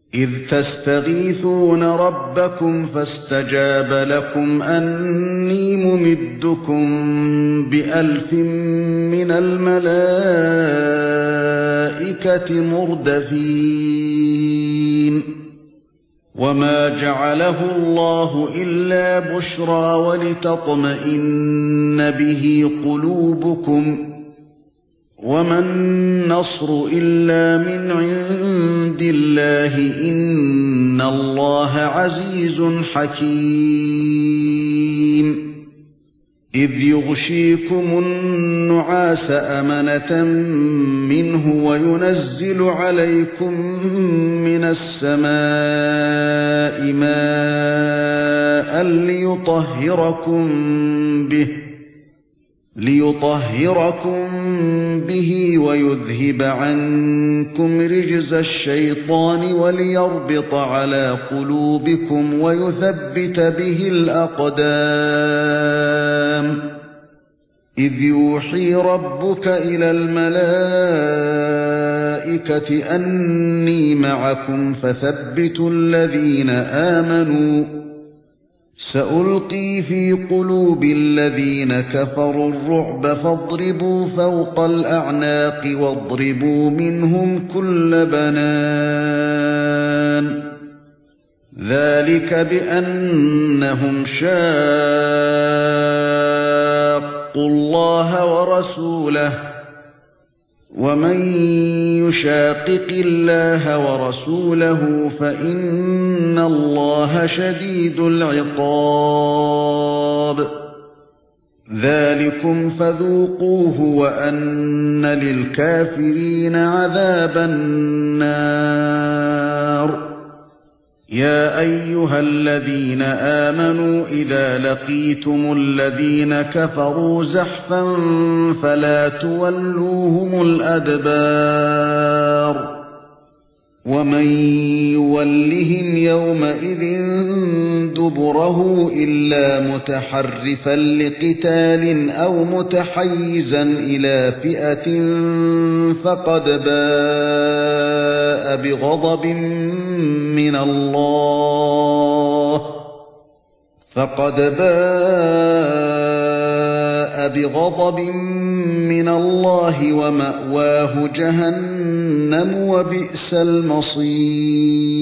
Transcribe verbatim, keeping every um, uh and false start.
إذ تستغيثون ربكم فاستجاب لكم أني ممدكم بألف من الملائكة مردفين وما جعله الله إلا بشرى ولتطمئن به قلوبكم وما النصر إلا من عند الله إن الله عزيز حكيم إذ يغشيكم النعاس أمنة منه وينزل عليكم من السماء ماء ليطهركم به ليطهركم به ويذهب عنكم رجز الشيطان وليربط على قلوبكم ويثبت به الأقدام إذ يوحي ربك إلى الملائكة أني معكم فثبتوا الذين آمنوا سألقي في قلوب الذين كفروا الرعب فاضربوا فوق الأعناق واضربوا منهم كل بنان ذلك بأنهم شاقوا الله ورسوله ومن يشاقق الله ورسوله فإن الله شديد العقاب ذلكم فذوقوه وأن للكافرين عذاب النار يا أيها الذين آمنوا إذا لقيتم الذين كفروا زحفا فلا تولوهم الأدبار ومن يولهم يومئذ دبره إلا متحرفا لقتال أو متحيزا إلى فئة فقد باء بغضب من الله فقد باء بغضب من الله ومأواه جهنم وبئس المصير